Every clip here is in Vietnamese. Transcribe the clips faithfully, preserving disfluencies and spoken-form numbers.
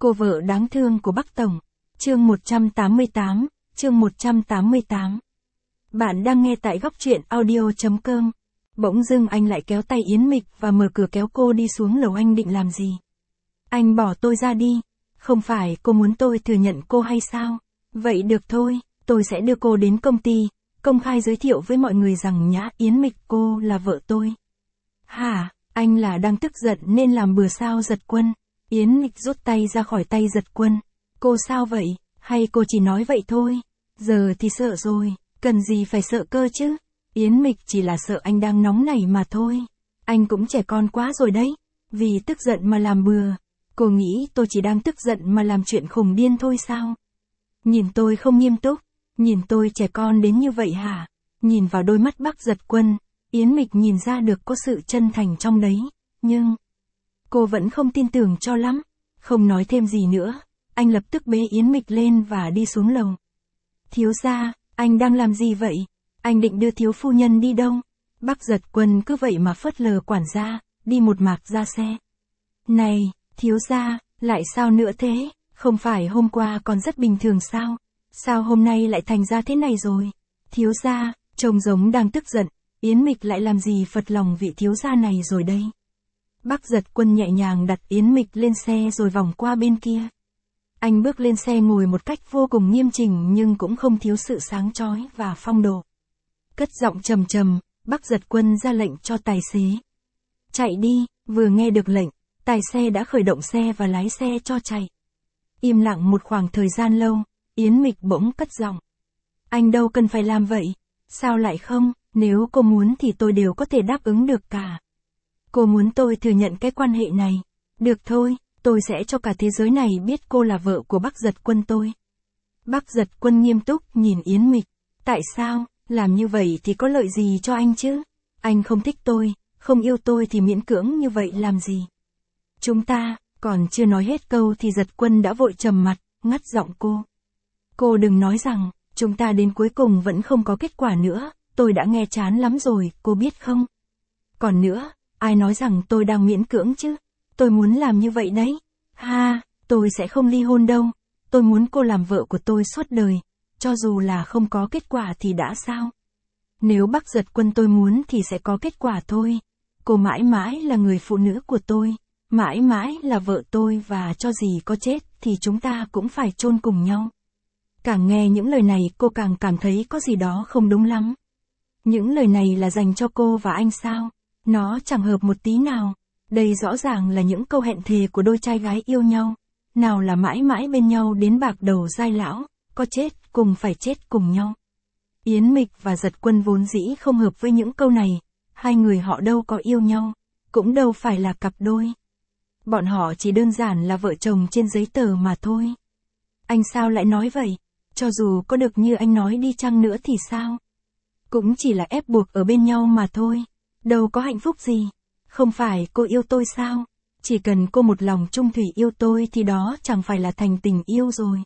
Cô vợ đáng thương của Bắc Tổng. Chương một trăm tám mươi tám, chương một trăm tám mươi tám. Bạn đang nghe tại góc truyện audio chấm com. Bỗng dưng anh lại kéo tay Yến Mịch và mở cửa kéo cô đi xuống lầu. Anh định làm gì? Anh bỏ tôi ra đi. Không phải cô muốn tôi thừa nhận cô hay sao? Vậy được thôi, tôi sẽ đưa cô đến công ty, công khai giới thiệu với mọi người rằng nhã Yến Mịch cô là vợ tôi. Hả, anh là đang tức giận nên làm bừa sao Giật Quân? Yến Mịch rút tay ra khỏi tay Giật Quân. Cô sao vậy? Hay cô chỉ nói vậy thôi? Giờ thì sợ rồi, cần gì phải sợ cơ chứ? Yến Mịch chỉ là sợ anh đang nóng nảy mà thôi. Anh cũng trẻ con quá rồi đấy. Vì tức giận mà làm bừa. Cô nghĩ tôi chỉ đang tức giận mà làm chuyện khùng điên thôi sao? Nhìn tôi không nghiêm túc, nhìn tôi trẻ con đến như vậy hả? Nhìn vào đôi mắt Bắc Giật Quân, Yến Mịch nhìn ra được có sự chân thành trong đấy, nhưng cô vẫn không tin tưởng cho lắm. Không nói thêm gì nữa, anh lập tức bế Yến Mịch lên và đi xuống lầu. Thiếu gia, anh đang làm gì vậy? Anh định đưa thiếu phu nhân đi đâu? Bắc Giật Quân cứ vậy mà phớt lờ quản gia, đi một mạc ra xe. Này, thiếu gia, lại sao nữa thế? Không phải hôm qua còn rất bình thường sao? Sao hôm nay lại thành ra thế này rồi? Thiếu gia, trông giống đang tức giận, Yến Mịch lại làm gì phật lòng vị thiếu gia này rồi đây? Bắc Giật Quân nhẹ nhàng đặt Yến Mịch lên xe rồi vòng qua bên kia. Anh bước lên xe ngồi một cách vô cùng nghiêm chỉnh nhưng cũng không thiếu sự sáng chói và phong độ. Cất giọng trầm trầm, Bắc Giật Quân ra lệnh cho tài xế. Chạy đi, vừa nghe được lệnh, tài xe đã khởi động xe và lái xe cho chạy. Im lặng một khoảng thời gian lâu, Yến Mịch bỗng cất giọng. Anh đâu cần phải làm vậy, sao lại không, nếu cô muốn thì tôi đều có thể đáp ứng được cả. Cô muốn tôi thừa nhận cái quan hệ này, được thôi, tôi sẽ cho cả thế giới này biết cô là vợ của Bắc Giật Quân tôi. Bắc Giật Quân nghiêm túc nhìn Yến Mịch, tại sao, làm như vậy thì có lợi gì cho anh chứ? Anh không thích tôi, không yêu tôi thì miễn cưỡng như vậy làm gì? Chúng ta, còn chưa nói hết câu thì Giật Quân đã vội trầm mặt, ngắt giọng cô. Cô đừng nói rằng, chúng ta đến cuối cùng vẫn không có kết quả nữa, tôi đã nghe chán lắm rồi, cô biết không? Còn nữa, ai nói rằng tôi đang miễn cưỡng chứ? Tôi muốn làm như vậy đấy. Ha, tôi sẽ không ly hôn đâu. Tôi muốn cô làm vợ của tôi suốt đời. Cho dù là không có kết quả thì đã sao? Nếu Bắc Giật Quân tôi muốn thì sẽ có kết quả thôi. Cô mãi mãi là người phụ nữ của tôi. Mãi mãi là vợ tôi và cho gì có chết thì chúng ta cũng phải chôn cùng nhau. Càng nghe những lời này cô càng cảm thấy có gì đó không đúng lắm. Những lời này là dành cho cô và anh sao? Nó chẳng hợp một tí nào. Đây rõ ràng là những câu hẹn thề của đôi trai gái yêu nhau. Nào là mãi mãi bên nhau đến bạc đầu giai lão, có chết cùng phải chết cùng nhau. Yến Mịch và Giật Quân vốn dĩ không hợp với những câu này. Hai người họ đâu có yêu nhau, cũng đâu phải là cặp đôi. Bọn họ chỉ đơn giản là vợ chồng trên giấy tờ mà thôi. Anh sao lại nói vậy? Cho dù có được như anh nói đi chăng nữa thì sao? Cũng chỉ là ép buộc ở bên nhau mà thôi. Đâu có hạnh phúc gì. Không phải cô yêu tôi sao? Chỉ cần cô một lòng trung thủy yêu tôi thì đó chẳng phải là thành tình yêu rồi.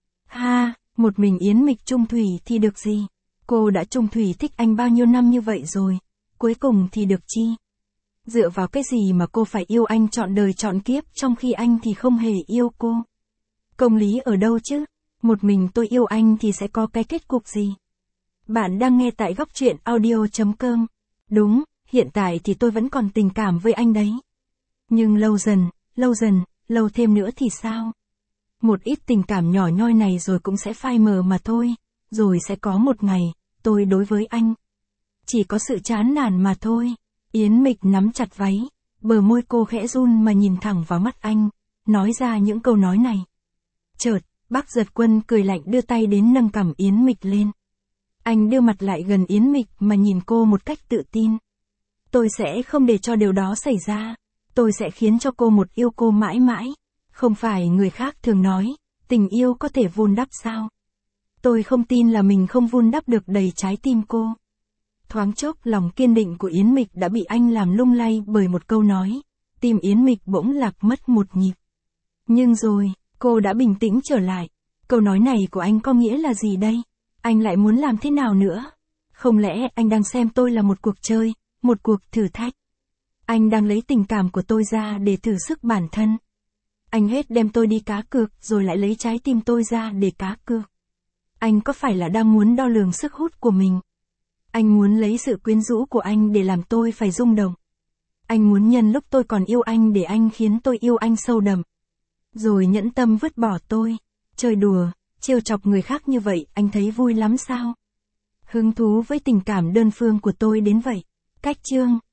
Ha, một mình Yến Mịch trung thủy thì được gì? Cô đã trung thủy thích anh bao nhiêu năm như vậy rồi. Cuối cùng thì được chi? Dựa vào cái gì mà cô phải yêu anh trọn đời trọn kiếp trong khi anh thì không hề yêu cô? Công lý ở đâu chứ? Một mình tôi yêu anh thì sẽ có cái kết cục gì? Bạn đang nghe tại góc truyện audio chấm com. Đúng, hiện tại thì tôi vẫn còn tình cảm với anh đấy. Nhưng lâu dần, lâu dần, lâu thêm nữa thì sao? Một ít tình cảm nhỏ nhoi này rồi cũng sẽ phai mờ mà thôi. Rồi sẽ có một ngày, tôi đối với anh chỉ có sự chán nản mà thôi. Yến Mịch nắm chặt váy, bờ môi cô khẽ run mà nhìn thẳng vào mắt anh, nói ra những câu nói này. Chợt, Bắc Giật Quân cười lạnh đưa tay đến nâng cằm Yến Mịch lên. Anh đưa mặt lại gần Yến Mịch mà nhìn cô một cách tự tin. Tôi sẽ không để cho điều đó xảy ra. Tôi sẽ khiến cho cô một yêu cô mãi mãi. Không phải người khác thường nói, tình yêu có thể vun đắp sao? Tôi không tin là mình không vun đắp được đầy trái tim cô. Thoáng chốc lòng kiên định của Yến Mịch đã bị anh làm lung lay bởi một câu nói. Tim Yến Mịch bỗng lạc mất một nhịp. Nhưng rồi, cô đã bình tĩnh trở lại. Câu nói này của anh có nghĩa là gì đây? Anh lại muốn làm thế nào nữa? Không lẽ anh đang xem tôi là một cuộc chơi, một cuộc thử thách? Anh đang lấy tình cảm của tôi ra để thử sức bản thân. Anh hết đem tôi đi cá cược rồi lại lấy trái tim tôi ra để cá cược. Anh có phải là đang muốn đo lường sức hút của mình? Anh muốn lấy sự quyến rũ của anh để làm tôi phải rung động. Anh muốn nhân lúc tôi còn yêu anh để anh khiến tôi yêu anh sâu đậm. Rồi nhẫn tâm vứt bỏ tôi. Chơi đùa, trêu chọc người khác như vậy, anh thấy vui lắm sao? Hứng thú với tình cảm đơn phương của tôi đến vậy. Cách chương